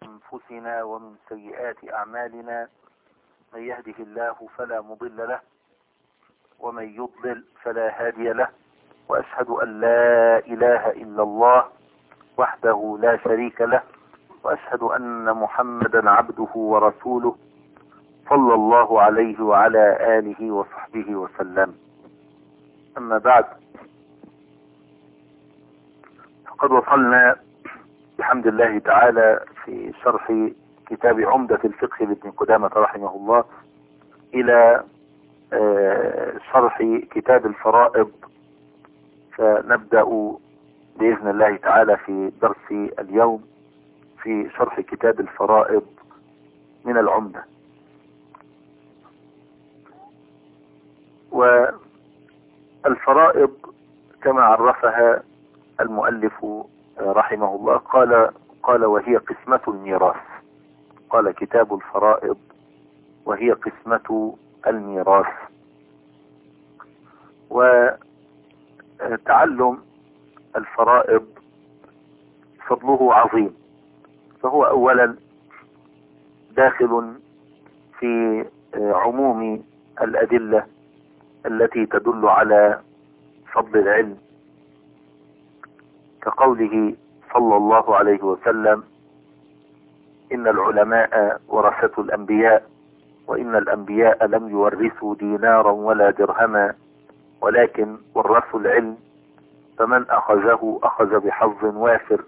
أنفسنا ومن سيئات أعمالنا، من يهده الله فلا مضل له ومن يضلل فلا هادي له، وأشهد أن لا إله إلا الله وحده لا شريك له، وأشهد أن محمدا عبده ورسوله صلى الله عليه وعلى آله وصحبه وسلم. أما بعد، فقد وصلنا بحمد الله تعالى في شرح كتاب عمدة الفقه لابن قدامة رحمه الله إلى شرح كتاب الفرائض، فنبدأ بإذن الله تعالى في درس اليوم في شرح كتاب الفرائض من العمدة. والفرائض كما عرفها المؤلف رحمه الله قال وهي قسمة الميراث. قال كتاب الفرائض وهي قسمة الميراث. وتعلم الفرائض فضله عظيم، فهو أولا داخل في عموم الأدلة التي تدل على فضل العلم، كقوله صلى الله عليه وسلم: إن العلماء ورثة الأنبياء، وإن الأنبياء لم يورثوا دينارا ولا درهما ولكن ورثوا العلم، فمن أخذه أخذ بحظ وافر،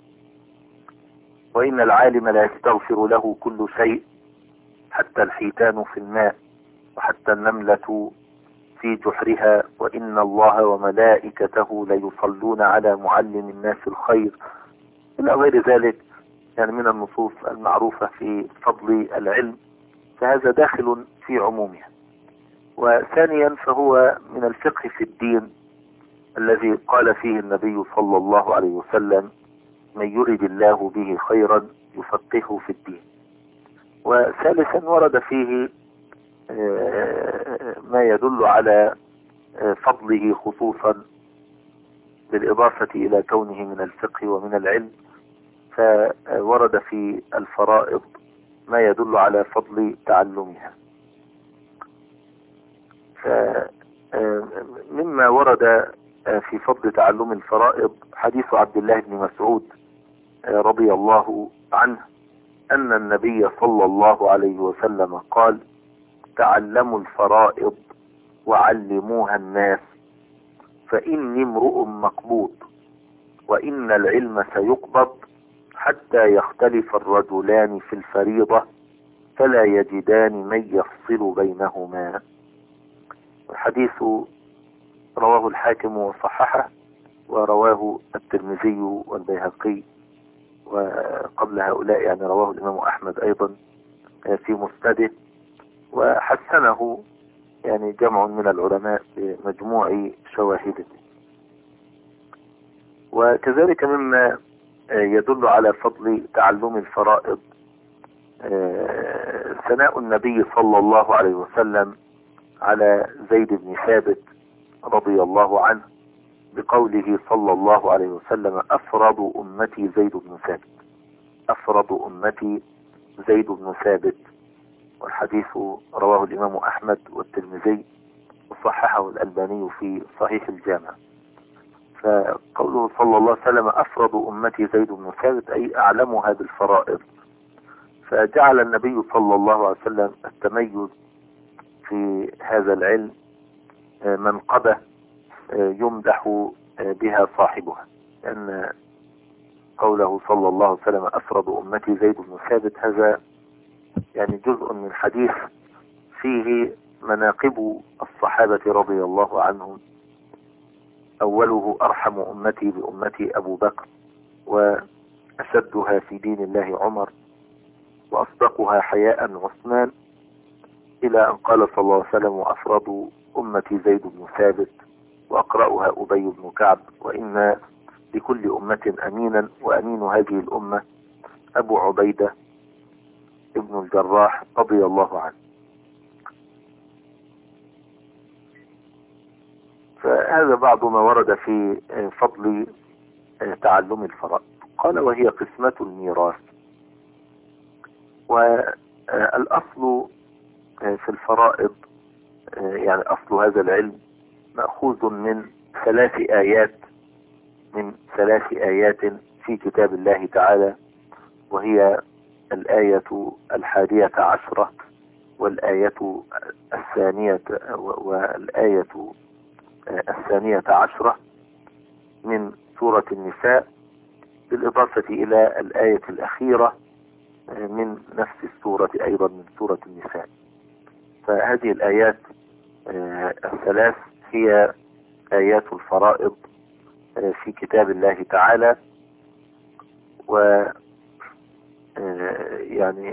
وإن العالم لا يستغفر له كل شيء حتى الحيتان في الماء وحتى النملة في جحرها، وإن الله وملائكته ليصلون على معلم الناس الخير، إلى غير ذلك يعني من النصوص المعروفة في فضل العلم، فهذا داخل في عمومها. وثانيا فهو من الفقه في الدين الذي قال فيه النبي صلى الله عليه وسلم: من يرد الله به خيرا يفقهه في الدين. وثالثا ورد فيه ما يدل على فضله خصوصا بالإضافة إلى كونه من الفقه ومن العلم، فورد في الفرائض ما يدل على فضل تعلمها. فمما ورد في فضل تعلم الفرائض حديث عبد الله بن مسعود رضي الله عنه أن النبي صلى الله عليه وسلم قال: تعلموا الفرائض وعلموها الناس، فإني امرؤ مقبوض، وإن العلم سيقبض حتى يختلف الرجلان في الفريضة فلا يجدان من يفصل بينهما. الحديث رواه الحاكم وصححه، ورواه الترمذي والبيهقي، وقبل هؤلاء يعني رواه الإمام أحمد أيضا في مسنده، وحسنه يعني جمع من العلماء بمجموع شواهده. وكذلك مما يدل على فضل تعلم الفرائض ثناء النبي صلى الله عليه وسلم على زيد بن ثابت رضي الله عنه بقوله صلى الله عليه وسلم: أفرض أمتي زيد بن ثابت، أفرض أمتي زيد بن ثابت. والحديث رواه الإمام أحمد والترمذي وصححه الألباني في صحيح الجامع. فقوله صلى الله عليه وسلم أفرض أمتي زيد بن ثابت أي أعلمها بالفرائض، فجعل النبي صلى الله عليه وسلم التميز في هذا العلم منقبة يمدح بها صاحبها، لأن قوله صلى الله عليه وسلم أفرض أمتي زيد بن ثابت هذا يعني جزء من حديث فيه مناقب الصحابة رضي الله عنهم. أوله أرحم أمتي بأمتي أبو بكر، وأشدها في دين الله عمر، وأصدقها حياء عثمان، إلى أن قال صلى الله عليه وسلم: وأفرض أمتي زيد بن ثابت، وأقرأها أبي بن كعب، وإن لكل أمة أمينا، وأمين هذه الأمة أبو عبيدة ابن الجراح رضي الله عنه. فهذا بعض ما ورد في فضل تعلم الفرائض. قال: وهي قسمة الميراث. والأصل في الفرائض يعني أصل هذا العلم مأخوذ من ثلاث آيات في كتاب الله تعالى، وهي الآية 11 والآية 12 من سورة النساء، بالإضافة إلى الآية الأخيرة من نفس السورة أيضا من سورة النساء. فهذه الآيات الثلاث هي آيات الفرائض في كتاب الله تعالى. و يعني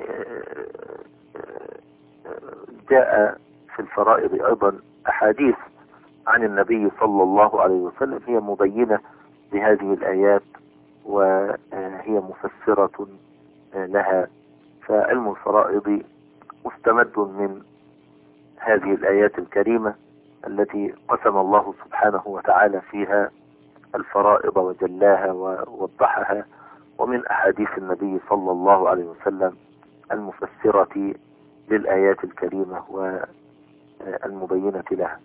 جاء في الفرائض أيضا أحاديث عن النبي صلى الله عليه وسلم هي مبينة لهذه الآيات وهي مفسرة لها. فعلم الفرائض مستمد من هذه الآيات الكريمة التي قسم الله سبحانه وتعالى فيها الفرائض وجلاها ووضحها، ومن أحاديث النبي صلى الله عليه وسلم المفسرة للآيات الكريمة والمبينة لها.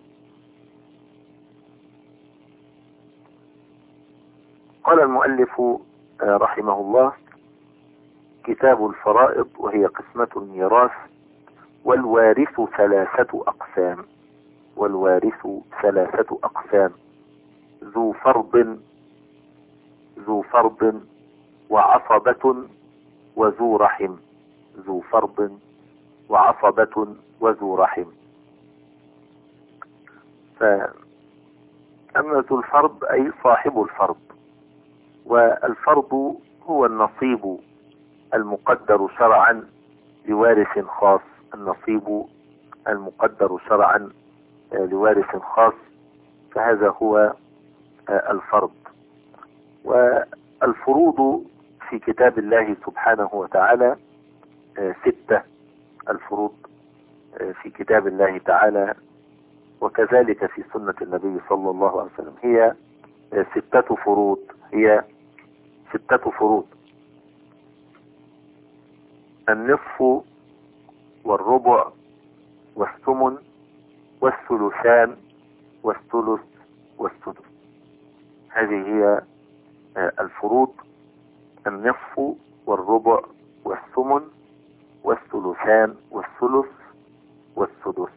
قال المؤلف رحمه الله: كتاب الفرائض وهي قسمة الميراث، والوارث ثلاثة أقسام: ذو فرض وعصبة وذو رحم. فأما ذو الفرض أي صاحب الفرض، والفرض هو النصيب المقدر شرعا لوارث خاص. فهذا هو الفرض. والفروض في كتاب الله سبحانه وتعالى 6. الفروض في كتاب الله تعالى وكذلك في سنة النبي صلى الله عليه وسلم هي 6 فروض: النصف والربع والثمن والثلثان والثلث والسدس. هذه هي الفروض: النصف والربع والثمن والثلثان والثلث والسدس.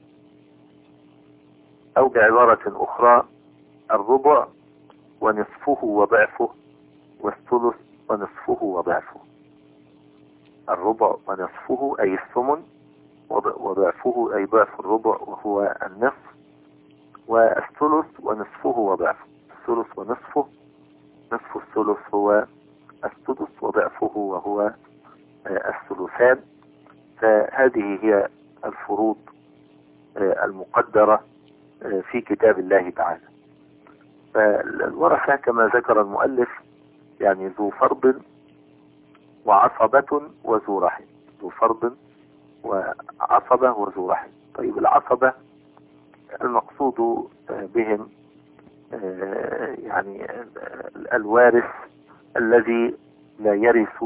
أو بعبارة أخرى: الربع ونصفه وضعفه، والثلث ونصفه وضعفه. الربع ونصفه أي الثمن، وضعفه أي ضعف الربع وهو النصف، والثلث ونصفه وضعفه. الثلث ونصفه، نصف الثلث هو السدس وضعفه وهو الثلثان. فهذه هي الفروض المقدرة في كتاب الله تعالى. فالورثة كما ذكر المؤلف يعني ذو فرض وعصبة وذو رحم. ذو فرض وعصبة وذو رحم. طيب، العصبة المقصود بهم يعني الوارث الذي لا يرث،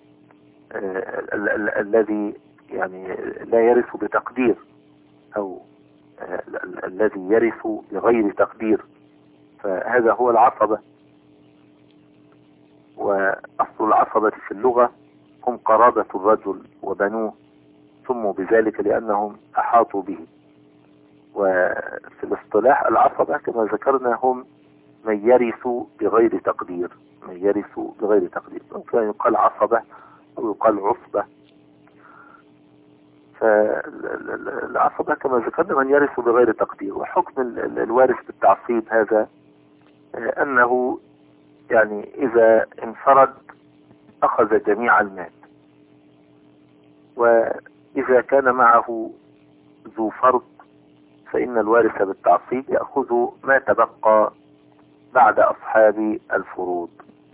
الذي يعني لا يرث بتقدير، أو الذي يرث بغير تقدير، فهذا هو العصبة. وأصل العصبة في اللغة هم قرابة الرجل وبنوه، سموا بذلك لأنهم أحاطوا به. وفي الاصطلاح العصبة كما ذكرنا هم من يرث بغير تقدير. ممكن يقال عصبة أو يقال عصبة. فالعصبة كما ذكرنا من يرث بغير تقدير. وحكم الوارث بالتعصيب هذا أنه يعني إذا انفرد أخذ جميع المال، وإذا كان معه ذو فرض فإن الوارث بالتعصيب يأخذ ما تبقى بعد أصحاب الفروض.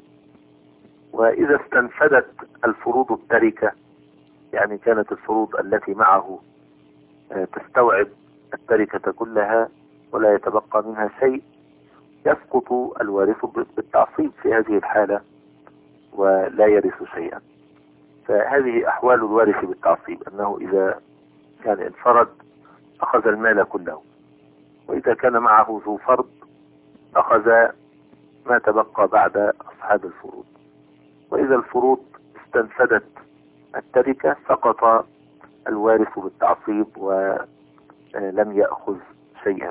وإذا استنفدت الفروض التركة، يعني كانت الفروض التي معه تستوعب التركة كلها ولا يتبقى منها شيء، يسقط الوارث بالتعصيب في هذه الحالة ولا يرث شيئا. فهذه أحوال الوارث بالتعصيب، أنه إذا كان انفرد أخذ المال كله، وإذا كان معه ذو فرض أخذ ما تبقى بعد أصحاب الفروض، وإذا الفروض استنفدت التركة سقط الوارث بالتعصيب ولم يأخذ شيئا.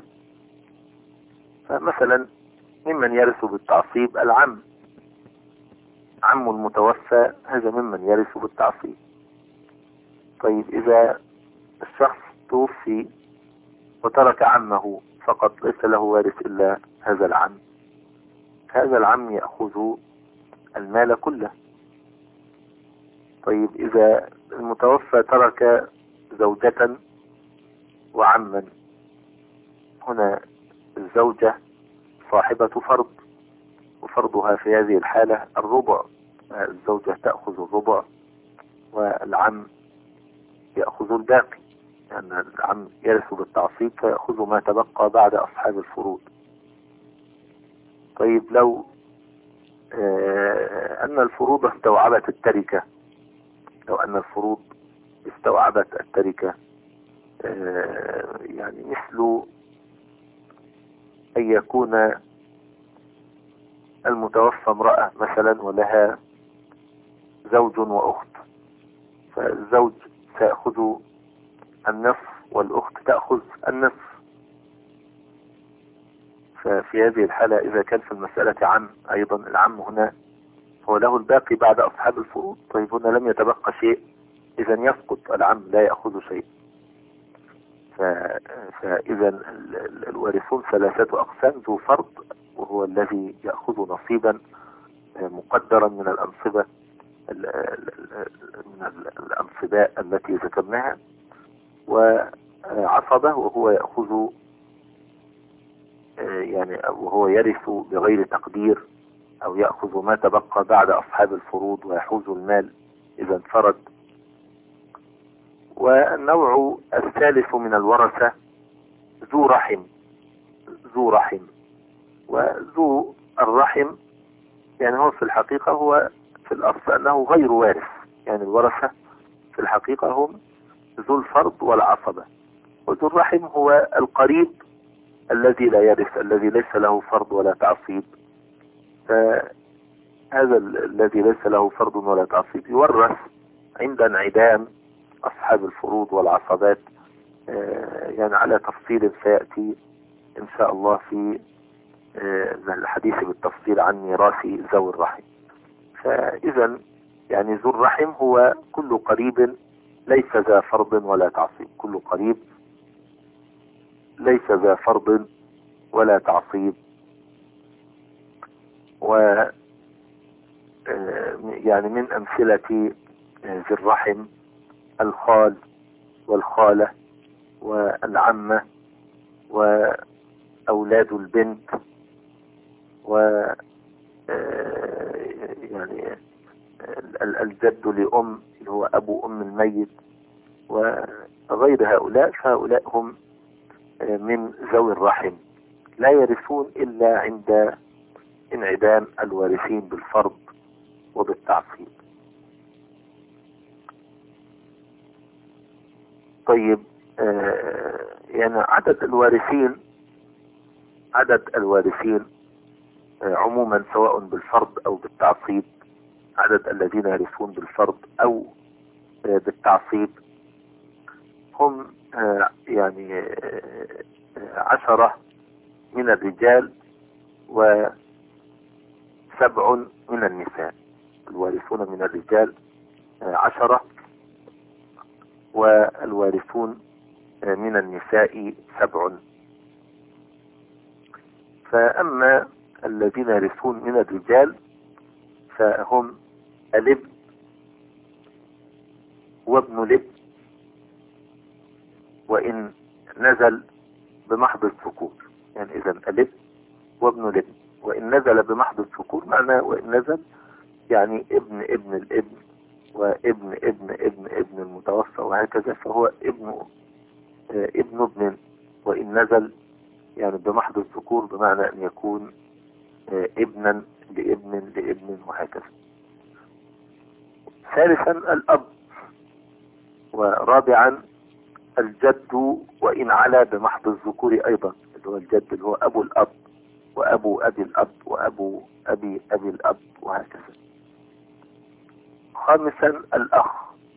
فمثلا ممن يرث بالتعصيب العم، عم المتوفى هذا ممن يرث بالتعصيب. طيب إذا الشخص توفي وترك عمه فقط، ليس له وارث إلا هذا العم، هذا العم يأخذ المال كله. طيب إذا المتوفى ترك زوجة وعما، هنا الزوجة صاحبة فرض، وفرضها في هذه الحالة الربع، الزوجة تأخذ الربع والعم يأخذ الباقي، لأن يعني العم يرث بالتعصيب فيأخذ ما تبقى بعد أصحاب الفروض. طيب لو أن الفروض استوعبت التركة، لو أن الفروض استوعبت التركة، يعني مثل أن يكون المتوفى امرأة مثلا ولها زوج وأخت، فالزوج سيأخذ النصف والأخت تأخذ النصف. ففي هذه الحالة إذا كان في المسألة عم أيضا، العم هنا هو له الباقي بعد أصحاب الفروض. طيب هنا لم يتبقى شيء، إذا يسقط العم لا يأخذ شيء. فإذا الوارثون ثلاثة أقسام: ذو فرض وهو الذي يأخذ نصيبا مقدرا من الأنصبة، من الأنصباء التي ذكرناها، وعصبة وهو يأخذ يعني وهو يرث بغير تقدير، أو يأخذ ما تبقى بعد أصحاب الفروض ويحوز المال إذا انفرد. والنوع الثالث من الورثة ذو رحم. ذو رحم وذو الرحم يعني هو في الحقيقة، هو في الأصل أنه غير وارث، يعني الورثة في الحقيقة هم ذو الفرض والعصبة، وذو الرحم هو القريب الذي لا يرث، الذي ليس له فرض ولا تعصيب. فهذا الذي ليس له فرض ولا تعصيب يورث عند انعدام أصحاب الفروض والعصبات، يعني على تفصيل سيأتي إن شاء الله في الحديث بالتفصيل عن ميراث ذوي الرحم. فإذا يعني ذو الرحم هو كل قريب ليس ذا فرض ولا تعصيب، كل قريب ليس ذا فرض ولا تعصيب. و يعني من أمثلة ذي الرحم الخال والخالة والعمة وأولاد البنت، و يعني الجد لأم اللي هو أبو أم الميت وغير هؤلاء، فهؤلاء هم من ذوي الرحم، لا يرثون إلا عند انعدام الوارثين بالفرض وبالتعصيب. طيب يعني عدد الوارثين عموما سواء بالفرض أو بالتعصيب، عدد الذين يرثون بالفرض أو بالتعصيب هم يعني 10 من الرجال و7 من النساء. الوارثون من الرجال 10 والوارثون من النساء 7. فأما الذين يرثون من الرجال فهم الابن وابن الابن وإن نزل بمحض الذكور، يعني إذا الابن وابن الابن وإن نزل بمحض الذكور، معناه وإن نزل يعني ابن ابن الابن وابن ابن ابن ابن المتوفى وهكذا، فهو ابن ابن وإن نزل يعني بمحض الذكور، بمعنى أن يكون ابنا لابن لابن وهكذا. ثالثا الأب. ورابعا الجد وإن علا بمحض الذكور أيضا، اللي هو الجد اللي هو أبو الأب وأبو أبي الأب وأبو أبي أبي الأب وهكذا. خامسا الأخ.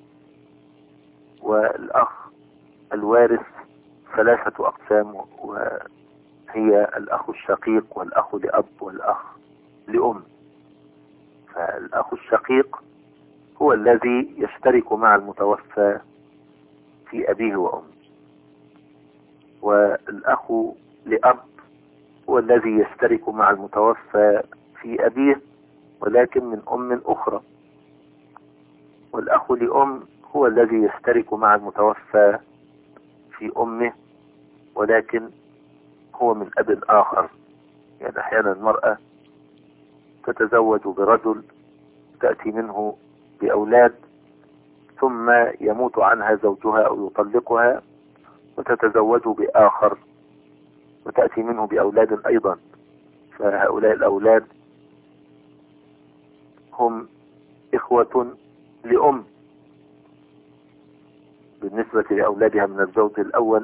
والأخ الوارث ثلاثة أقسام، وهي الأخ الشقيق والأخ لأب والأخ لأم. فالأخ الشقيق هو الذي يشترك مع المتوفى في أبيه وأمه، والأخ لأب هو الذي يشترك مع المتوفى في أبيه ولكن من أم أخرى، والأخ لأم هو الذي يشترك مع المتوفى في أمه ولكن هو من أب آخر. يعني أحيانا المرأة تتزوج برجل تأتي منه بأولاد، ثم يموت عنها زوجها أو يطلقها وتتزوج بآخر وتأتي منه بأولاد أيضا، فهؤلاء الأولاد هم إخوة لأم بالنسبة لأولادها من الزوج الأول،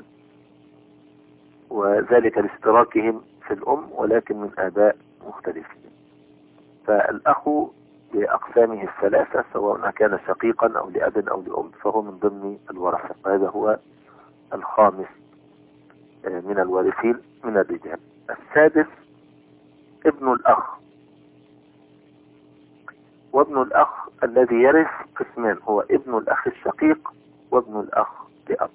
وذلك لاشتراكهم في الأم ولكن من آباء مختلفين. فالأخ بأقسامه الثلاثة سواء كان شقيقا أو لأب أو لأم فهو من ضمن الورثة، وهذا هو الخامس من الوارثين من الرجال. السادس ابن الأخ. وابن الأخ الذي يرث قسمان، هو ابن الأخ الشقيق وابن الأخ لأب.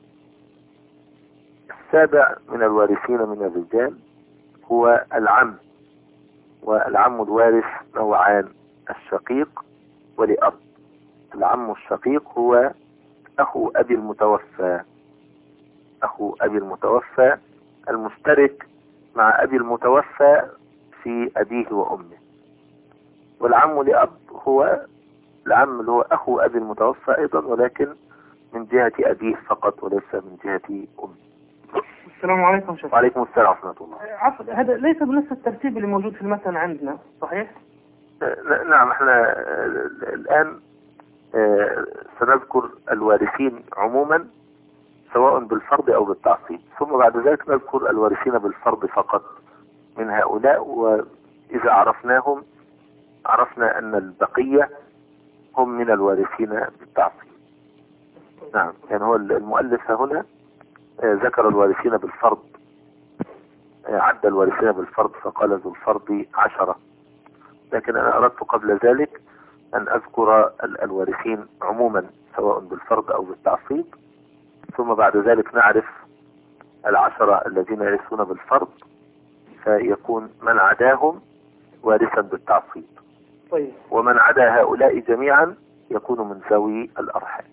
السابع من الوارثين من الرجال هو العم. والعم الوارث نوعان، الشقيق ولأب. العم الشقيق هو أخو أبي المتوفى، أخو أبي المتوفى المشترك مع أبي المتوفى في أبيه وأمه. والعم لأب هو العم اللي هو أخو أبي المتوفى أيضا ولكن من جهة أبيه فقط وليس من جهة أمه. السلام عليكم شيخ. وعليكم السلام ورحمة الله. عفوا، هذا ليس بنفس الترتيب اللي موجود في المتن عندنا، صحيح؟ نعم، احنا الآن سنذكر الوارثين عموما سواء بالفرض أو بالتعصيب، ثم بعد ذلك نذكر الوارثين بالفرض فقط من هؤلاء، وإذا عرفناهم عرفنا أن البقية هم من الوارثين بالتعصيب. نعم، يعني هو المؤلف هنا ذكر الوارثين بالفرض، عد الوارثين بالفرض فقال ذو الفرض 10، لكن أنا أردت قبل ذلك أن أذكر الوارثين عموما سواء بالفرض أو بالتعصيب، ثم بعد ذلك نعرف 10 الذين يرثون بالفرض فيكون من عداهم وارثا بالتعصيب. طيب. ومن عدا هؤلاء جميعا يكون من ذوي الأرحام.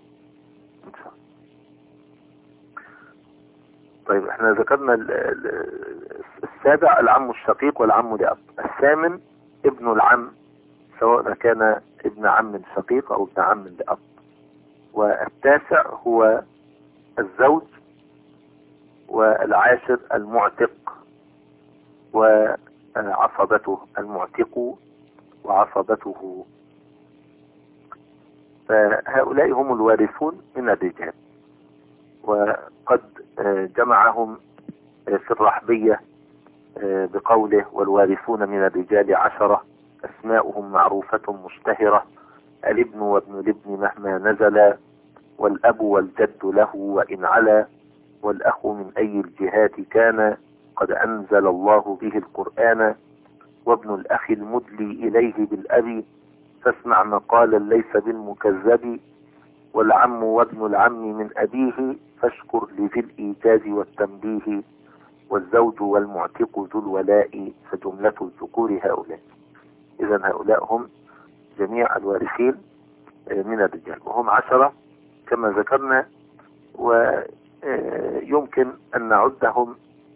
طيب، احنا ذكرنا السابع العم الشقيق والعم لأب. الثامن ابن العم سواء كان ابن عم شقيق أو ابن عم لأب. والتاسع هو الزوج. والعاشر المعتق وعصبته، المعتق وعصبته. فهؤلاء هم الوارثون من الرجال، وقد جمعهم في الرحبية بقوله والوارثون من الرجال 10 أسماؤهم معروفة مشتهرة، الابن وابن الابن مهما نزل، والأب والجد له وإن علا، والأخ من أي الجهات كان قد أنزل الله به القرآن، وابن الأخ المدلي إليه بالأبي فاسمع مقالا ليس بالمكذب، والعم وابن العم من أبيه فاشكر لذي الإيجاز والتنبيه، والزوج والمعتق ذو الولاء فجملة الذكور هؤلاء. إذن هؤلاء هم جميع الوارثين من الرجال، وهم 10 كما ذكرنا، ويمكن أن نعدهم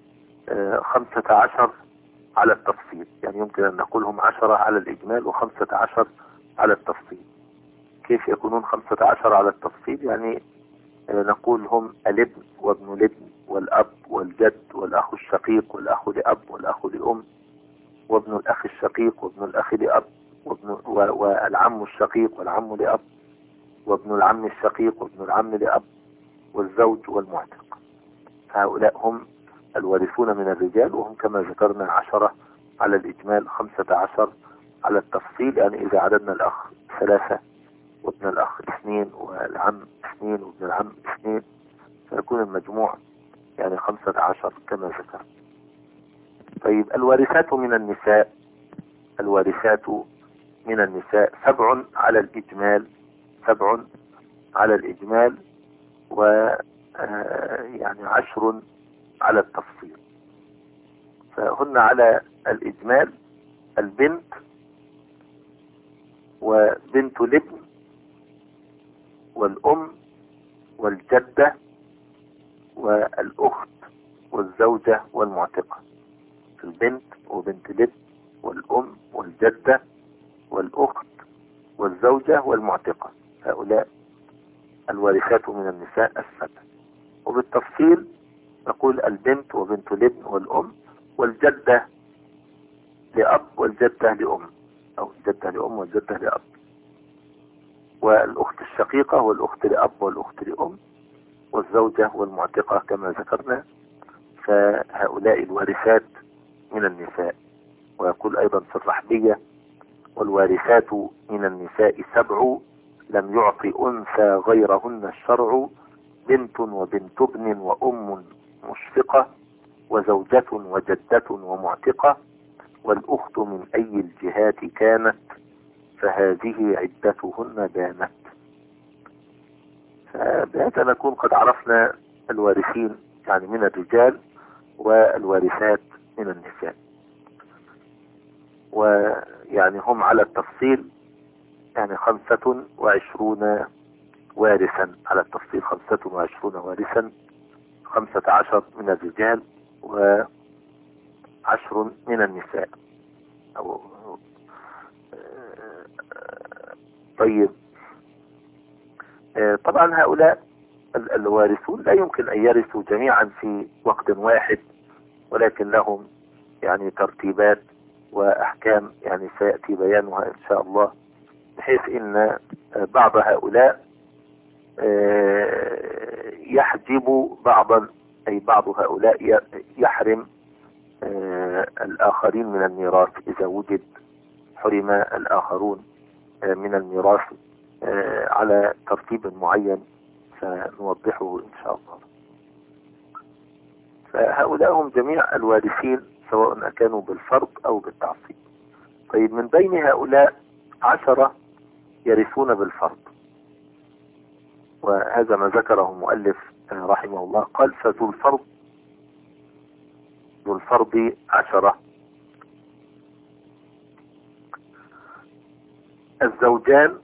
15 على التفصيل، يعني يمكن أن نقولهم 10 على الإجمال و15 على التفصيل. كيف يكونون 15 على التفصيل؟ يعني نقول هم الابن وابن الابن والأب والجد والأخ الشقيق والأخ لأب والأخ لأم وابن الأخ الشقيق وابن الأخ لأب والعم الشقيق والعم لأب وابن العم الشقيق وابن العم لأب والزوج والمعتق. هؤلاء هم الوارثون من الرجال، وهم كما ذكرنا 10 على الإجمال، 15 على التفصيل. يعني إذا عددنا الأخ 3 وابن الأخ 2 والعم 2 وابن العم 2 فيكون المجموع يعني 15 كما ذكرت. طيب الوارثات من النساء، الوارثات من النساء 7 على الإجمال، 7 على الإجمال، و يعني 10 على التفصيل. فهن على الإجمال البنت وبنت الابن والأم والجدة والأخت والزوجة والمعتقة. البنت وبنت الابن والأم والجدة والأخت والزوجة والمعتقة، هؤلاء الوارثات من النساء 7. وبالتفصيل نقول البنت وبنت الابن والأم والجدة لأب والجدة لأم، أو الجدة لأم والجدة لأب، والأخت الشقيقة والأخت لأب والأخت لأم والزوجة والمعتقة كما ذكرنا. فهؤلاء الوارثات من النساء. ويقول أيضا في الرحبية: والوارثات من النساء 7 لم يعطي أنثى غيرهن الشرع، بنت وبنت ابن وأم مشفقة وزوجة وجدة ومعتقة، والأخت من أي الجهات كانت فهذه عدتهن بانت. فبهذا نكون قد عرفنا الوارثين يعني من الرجال والوارثات من النساء. ويعني هم على التفصيل يعني 25 وارثا، على التفصيل 25 وارثا، 15 من الرجال و10 من النساء. طيب طبعا هؤلاء الوارثون لا يمكن أن يرثوا جميعا في وقت واحد، ولكن لهم يعني ترتيبات وأحكام يعني سيأتي بيانها إن شاء الله، بحيث إن بعض هؤلاء يحجب بعضا، أي بعض هؤلاء يحرم الآخرين من الميراث إذا وجد حرم الآخرون من الميراث على ترتيب معين سنوضحه إن شاء الله. فهؤلاء هم جميع الوارثين سواء كانوا بالفرض أو بالتعصيب. طيب من بين هؤلاء 10 يرثون بالفرض، وهذا ما ذكره المؤلف رحمه الله. قال: فذو الفرض، ذو الفرض 10: الزوجان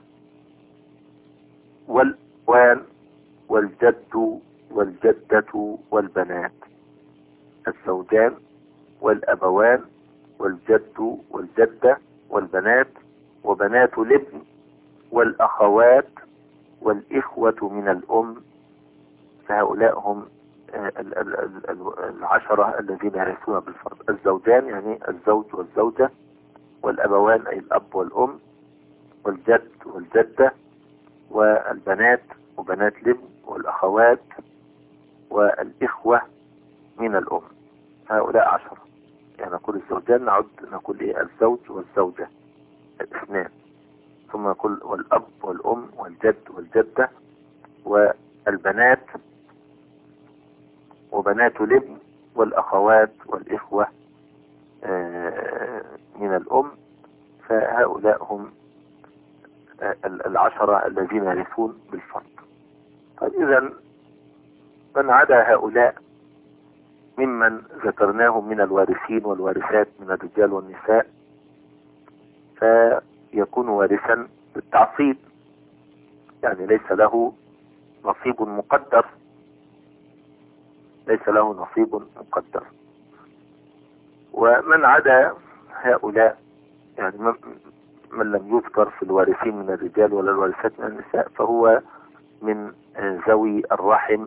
والأخوان والجد والجدة والبنات. الزوجان والأبوان والجد والجدة والبنات وبنات الابن والأخوات والإخوة من الأم. فهؤلاء هم 10 الذين يرثون بالفرض. الزوجان يعني الزوج والزوجة، والأبوان أي الأب والأم، والجد والجدة، والبنات وبنات الابن، والأخوات والإخوة من الأم. هؤلاء 10. يعني نقول الزوجان نقول إيه؟ الزوج والزوجة 2، ثم نقول والأب والأم والجد والجدة والبنات وبنات الابن والأخوات والإخوة من الأم. فهؤلاء هم 10 الذين يرثون بالفرض. طيب إذن من عدا هؤلاء ممن ذكرناهم من الوارثين والوارثات من الرجال والنساء فيكون وارثا بالتعصيب، يعني ليس له نصيب مقدر، ليس له نصيب مقدر. ومن عدا هؤلاء يعني من لم يذكر في الوارثين من الرجال ولا الوارثات من النساء فهو من ذوي الرحم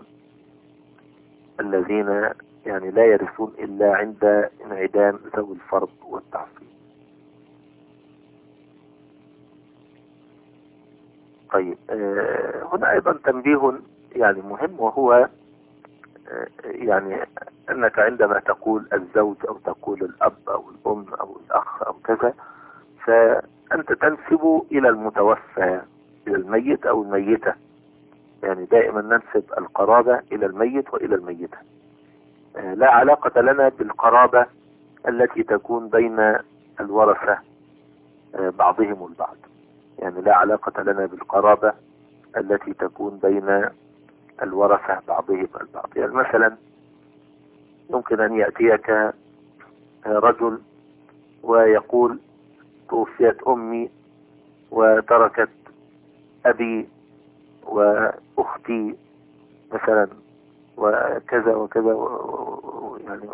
الذين يعني لا يرثون إلا عند انعدام ذوي الفرض والتعصيب. طيب هنا أيضا تنبيه يعني مهم، وهو يعني أنك عندما تقول الزوج أو تقول الأب أو الأم أو الأخ أو كذا، فأنت تنسب إلى المتوفى، إلى الميت أو الميتة. يعني دائما ننسب القرابة إلى الميت وإلى الميتة. لا علاقة لنا بالقرابة التي تكون بين الورثة بعضهم البعض. يعني لا علاقة لنا بالقرابة التي تكون بين الورثة بعضهم البعض. يعني مثلا يمكن أن يأتيك رجل ويقول توفيت أمي وتركت أبي وأختي مثلا وكذا وكذا، يعني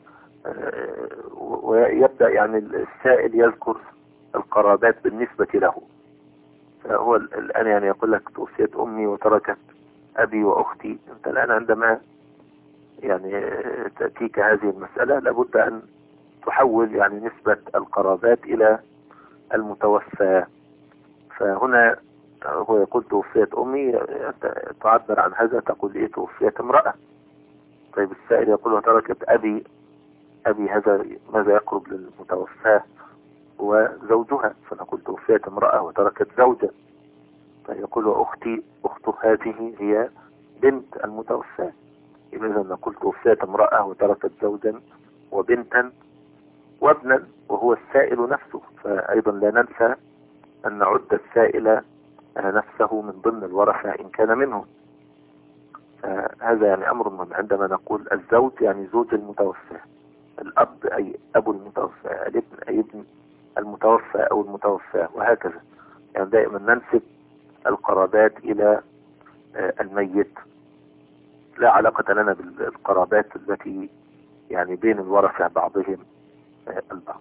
ويبدأ يعني السائل يذكر القرابات بالنسبة له. فهو الآن يعني يقول لك توفيت أمي وتركت أبي وأختي. أنت الآن عندما يعني تأتيك هذه المسألة لابد أن تحول يعني نسبة القرابات إلى المتوفى. فهنا هو يقول توفيت أمي، تعبر عن هذا تقول إيه؟ توفيت امرأة. طيب السائل يقول وتركت أبي، أبي هذا ماذا يقرب للمتوفى؟ وزوجها، فنقول توفيت امرأة وتركت زوجا. فيقول وأختي، أخت هذه هي بنت المتوفى. إذا نقول توفيت امرأة وتركت زوجا وبنتا وابنا، وهو السائل نفسه. فأيضا لا ننسى أن نعد السائل نفسه من ضمن الورثة إن كان منهم. هذا يعني أمر مهم. عندما نقول الزوج يعني زوج المتوفى، الأب أي أبو المتوفى، الابن أي ابن المتوفى أو المتوفى، وهكذا. يعني دائما ننسب القرابات إلى الميت. لا علاقة لنا بالقرابات التي يعني بين الورثة بعضهم البعض.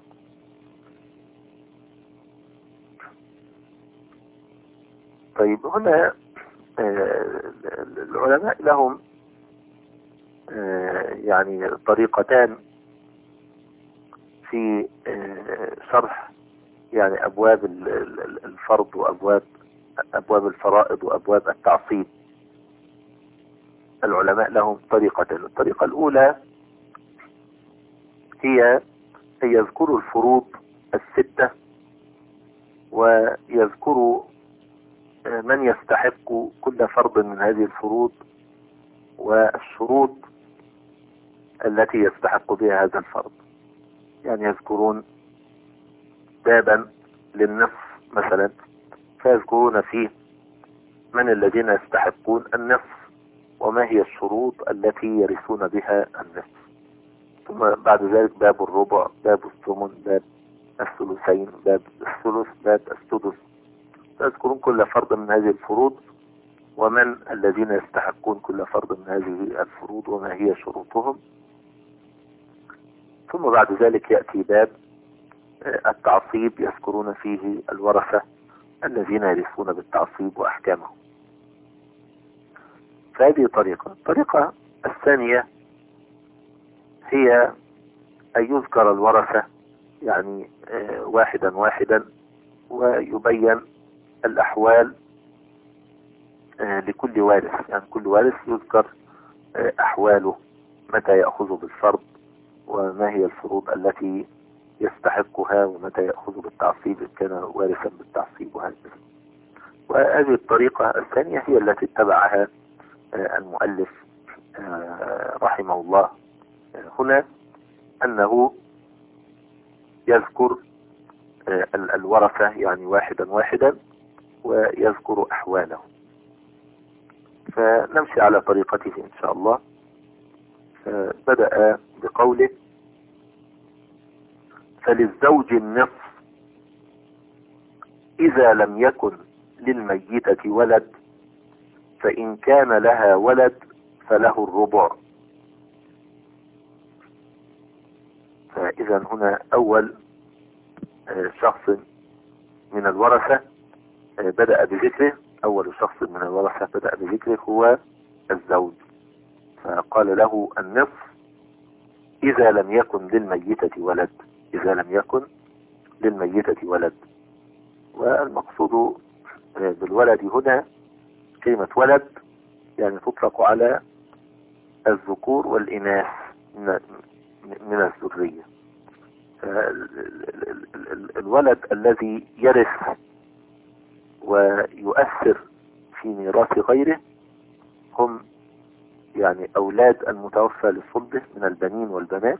طيب هنا العلماء لهم يعني طريقتان في شرح يعني أبواب الفرض وأبواب الفرائض وأبواب التعصيب. العلماء لهم طريقتين. الطريقة الأولى هي أن يذكروا الفروض الستة ويذكروا من يستحق كل فرض من هذه الفروض والشروط التي يستحق بها هذا الفرض. يعني يذكرون بابا للنصف مثلا، فيذكرون فيه من الذين يستحقون النصف وما هي الشروط التي يرثون بها النصف. ثم بعد ذلك باب الربع، باب الثمن، باب الثلثين، باب الثلث، باب السدس. فيذكرون كل فرض من هذه الفروض ومن الذين يستحقون كل فرض من هذه الفروض وما هي شروطهم. ثم بعد ذلك يأتي باب التعصيب، يذكرون فيه الورثة الذين يرثون بالتعصيب وأحكامهم. فهذه طريقة. الطريقة الثانية هي أن يذكر الورثة يعني واحدا واحدا، ويبين الأحوال لكل وارث. يعني كل وارث يذكر أحواله، متى يأخذ بالفرض وما هي الفروض التي يستحقها ومتى يأخذ بالتعصيب إن كان وارثا بالتعصيب، وهكذا. وهذه الطريقة الثانية هي التي اتبعها المؤلف رحمه الله هنا، أنه يذكر الورثة يعني واحدا واحدا ويذكر أحواله. فنمشي على طريقته إن شاء الله. بدأ بقوله فللزوج النصف إذا لم يكن للميتة ولد، فإن كان لها ولد فله الربع. فإذا هنا أول شخص من الورثة بدأ بذكره، أول شخص من الورثة بدأ بذكره هو الزوج، فقال له النصف إذا لم يكن للميتة ولد، إذا لم يكن للميتة ولد. والمقصود بالولد هنا كلمة ولد يعني تطلق على الذكور والإناث من الذرية. الولد الذي يرث ويؤثر في ميراث غيره هم يعني أولاد المتوفى لصلبه من البنين والبنات،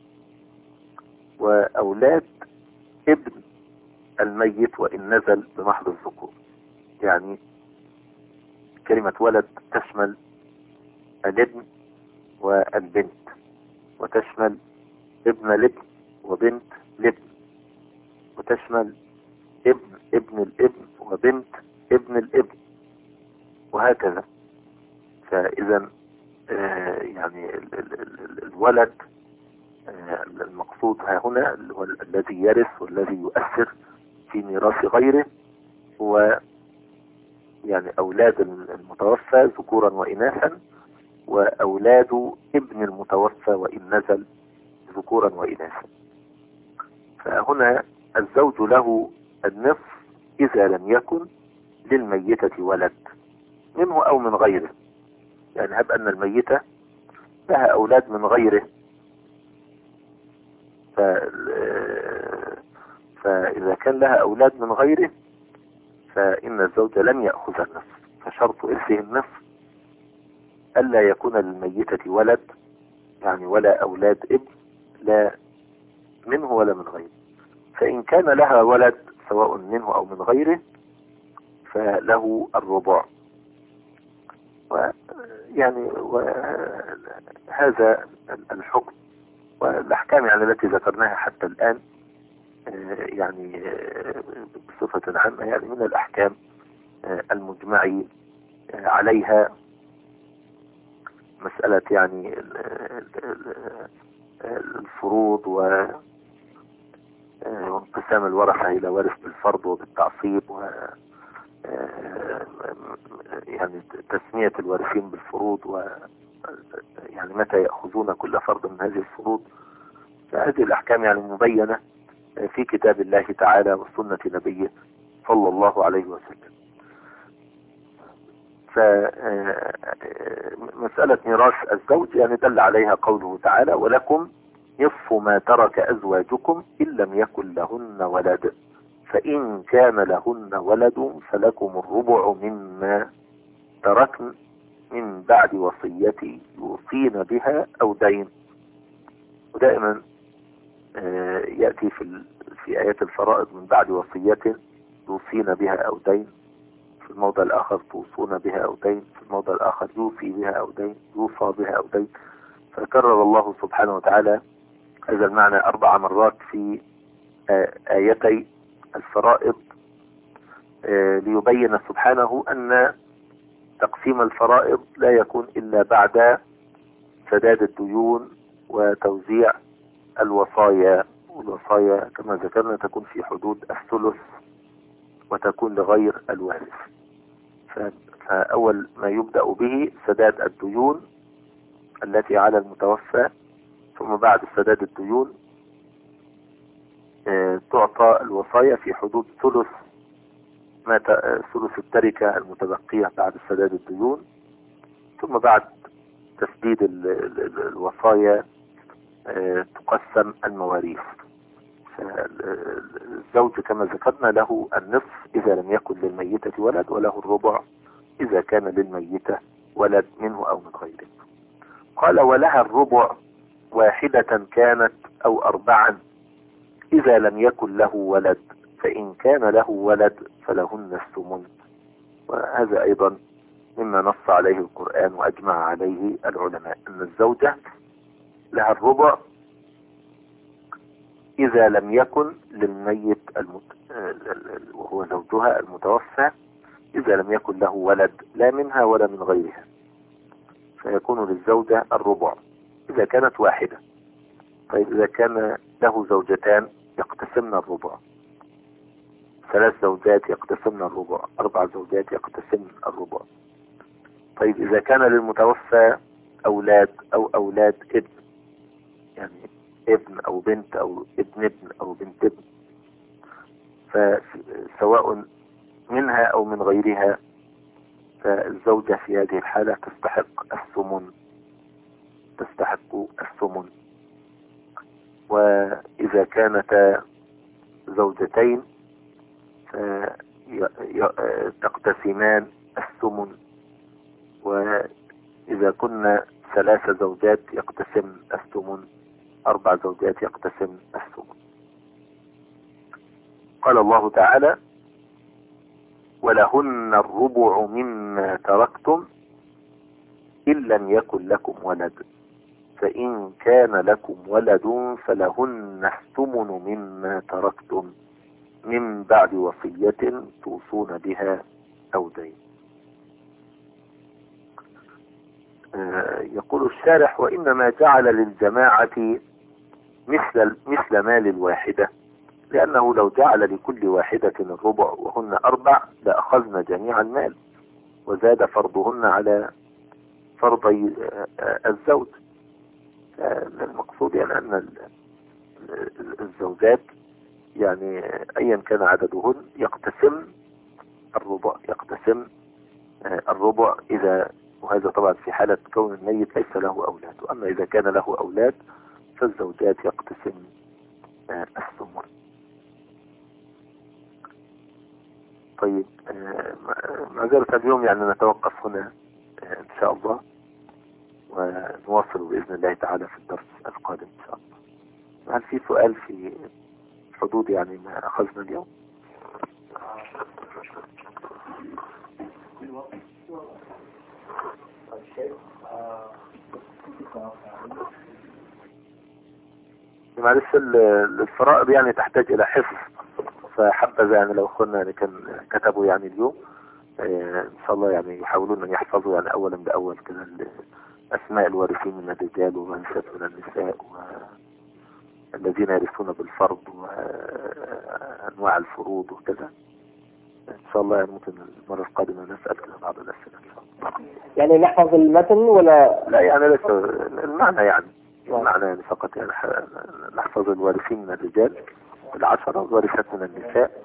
وأولاد ابن الميت وإن نزل بمحض الذكور. يعني كلمة ولد تشمل الابن والبنت، وتشمل ابن الابن وبنت الابن، وتشمل ابن الابن وبنت ابن الابن، وهكذا. فإذا يعني الولد المقصود ها هنا هو الذي يرث والذي يؤثر في ميراث غيره، هو يعني أولاد المتوفى ذكورا وإناثا، وأولاد ابن المتوفى وإن نزل ذكورا وإناثا. فهنا الزوج له النصف إذا لم يكن للميتة ولد منه أو من غيره. يعني هب أن الميتة لها أولاد من غيره، فإذا كان لها أولاد من غيره فإن الزوج لم يأخذ النصف. فشرط إرثه النصف ألا يكون للميتة ولد، يعني ولا أولاد ابن، لا منه ولا من غيره. فإن كان لها ولد سواء منه أو من غيره فله الربع. ويعني وهذا الحكم والأحكام يعني التي ذكرناها حتى الآن يعني بصفة عامة يعني من الأحكام المجمع عليها. مسألة يعني الفروض وانقسام الورثة إلى وارث بالفرض وبالتعصيب، و يعني تسمية الوارثين بالفروض، و يعني متى يأخذون كل فرض من هذه الفروض. فهذه الأحكام يعني مبينة في كتاب الله تعالى وسنة نبيه صلى الله عليه وسلم. فمسألة ميراث الزوج يعني دل عليها قوله تعالى: ولكم نصف ما ترك أزواجكم إن لم يكن لهن ولد، فإن كان لهن ولد فلكم الربع مما تركن من بعد وصية يوصين بها أو دين. ودائما يأتي في آيات الفرائض من بعد وصية يوصين بها أو دين، في الموضع الآخر توصون بها أو دين، في الموضع الآخر يوصي بها أو دين، يوصى بها أو دين. فكرر الله سبحانه وتعالى هذا المعنى 4 مرات في آيتي الفرائض ليبين سبحانه أن تقسيم الفرائض لا يكون إلا بعد سداد الديون وتوزيع الوصايا. والوصايا كما ذكرنا تكون في حدود الثلث وتكون لغير الوارث. فأول ما يبدأ به سداد الديون التي على المتوفى، ثم بعد سداد الديون تعطى الوصايا في حدود ثلث التركة المتبقية بعد سداد الديون، ثم بعد تسديد الوصايا تقسم المواريث. فالزوج كما ذكرنا له النصف إذا لم يكن للميتة ولد، وله الربع إذا كان للميتة ولد منه أو من غيره. قال: ولها الربع واحدة كانت أو 4 إذا لم يكن له ولد، فإن كان له ولد فلهن الثمن. وهذا أيضا مما نص عليه القرآن وأجمع عليه العلماء، أن الزوجة لها الربع إذا لم يكن للميت وهو زوجها المتوفى، إذا لم يكن له ولد لا منها ولا من غيرها، فيكون للزوجة الربع إذا كانت واحدة. طيب إذا كان له زوجتان يقتسمن الربع، 3 زوجات يقتسمن الربع، 4 زوجات يقتسمن الربع. طيب إذا كان للمتوفى أولاد أو أولاد ابن، يعني ابن أو بنت أو ابن ابن أو بنت ابن، فسواء منها أو من غيرها، فالزوجة في هذه الحالة تستحق الثمن، تستحق الثمن. وإذا كانتا زوجتين تقتسمان الثمن، وإذا كنا 3 زوجات يقتسم الثمن، 4 زوجات يقتسم الثمن. قال الله تعالى: ولهن الربع مما تركتم إن لم يكن لكم ولد، فإن كان لكم ولد فلهن الثمن مما تركتم من بعد وصية توصون بها أو دين. يقول الشارح: وإنما جعل للجماعة مثل مال الواحدة، لأنه لو جعل لكل واحدة الربع وهن 4 لأخذن جميع المال، وزاد فرضهن على فرضي الزوج. المقصود يعني أن الزوجات يعني أيا كان عددهن يقتسم الربع إذا، وهذا طبعا في حالة كون الميت ليس له أولاد. وأما إذا كان له أولاد فالزوجات يقتسم الثمن. طيب، معذرة اليوم يعني نتوقف هنا إن شاء الله، ونواصل بإذن الله تعالى في الدرس القادم إن شاء الله. هل في سؤال في حدود يعني ما أخذنا اليوم؟ معلش، الفرائض يعني تحتاج إلى حفظ، فحبذا يعني لو أخونا يعني كان كتبوا يعني اليوم إن شاء الله يعني يحاولون أن يحفظوا يعني أولا بأول كده أسماء الوارثين من الرجال والوارثات من النساء والذين يرثون بالفرض وأنواع الفروض وكذا. إن شاء الله يعني ممكن المرة القادمة نسأل كده بعض الأسئلة إن شاء الله. يعني نحفظ المتن ولا لا؟ يعني ليس المعنى، يعني المعنى يعني فقط يعني نحفظ الوارثين من الرجال 10 والوارثات من النساء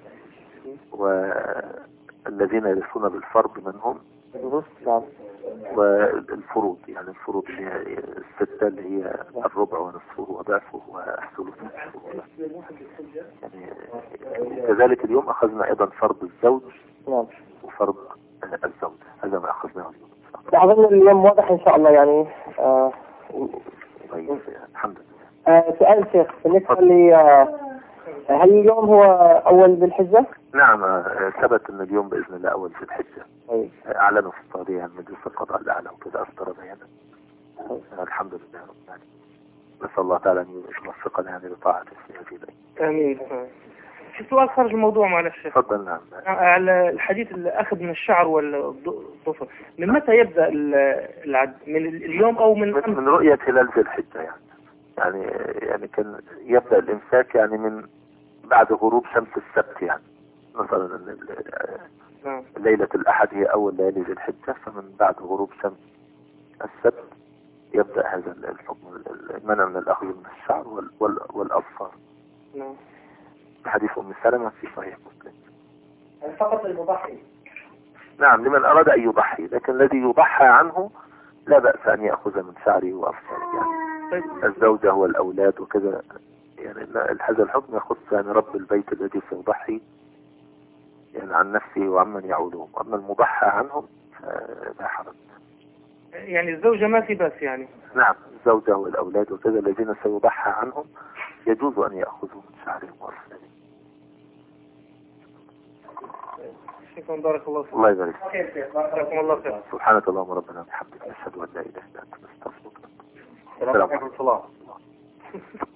والذين يرثون بالفرض منهم، والفروض يعني الفروض اللي هي 6 اللي هي الربع ونصفه وضعفه والثلث يعني. كذلك اليوم أخذنا أيضا فرض الزوج وفرض الزوج، هذا ما أخذناه اليوم إن شاء الله. أظن اليوم واضح إن شاء الله يعني. طيب، الحمد لله. سؤال شيخ بالنسبة لي، هل اليوم هو أول ذي الحجة؟ نعم، ثبت أن اليوم بإذن الله أول ذي الحجة. أعلنوا في السعودية عن مجلس القضاء الأعلى وكذا، أصدر بيانا. الحمد لله رب العالمين. نسأل الله تعالى أن يوفقنا يعني لطاعته في هذه الأيام. آمين. في سؤال خارج الموضوع معلش. تفضل. نعم. على الحديث الأخذ من الشعر والظفر، من متى يبدأ العد؟ من اليوم أو من رؤية هلال ذي الحجة يعني كان يبدأ الإمساك يعني من بعد غروب شمس السبت، يعني مثلا ليلة الأحد هي أول ليالي ذي الحجة، فمن بعد غروب شمس السبت يبدأ هذا الحكم، المنع من الأخذ من الشعر والأظفار. حديث أم سلمة في صحيح مسلم. فقط المضحي. نعم، لمن أراد أن يضحي، لكن الذي يضحى عنه لا بأس أن يأخذ من شعره وأظفاره، يعني الزوجة والأولاد وكذا. يعني هذا الحكم يخص يعني رب البيت الذي سيضحي يعني عن نفسه وعمن يعولهم، أما المضحى عنهم فلا حرج. يعني الزوجة ما في بس يعني. نعم، الزوجة والأولاد وكذا الذين سيضحى عنهم يجوز أن يأخذوا من شعرهم وأظفارهم. شكرا، بارك الله فيك. الله يبارك فيك. بارك الله فيك. سبحانك اللهم ربنا وبحمدك، نشهد أن لا إله إلا أنت، نستغفرك. السلام عليكم ورحمة الله.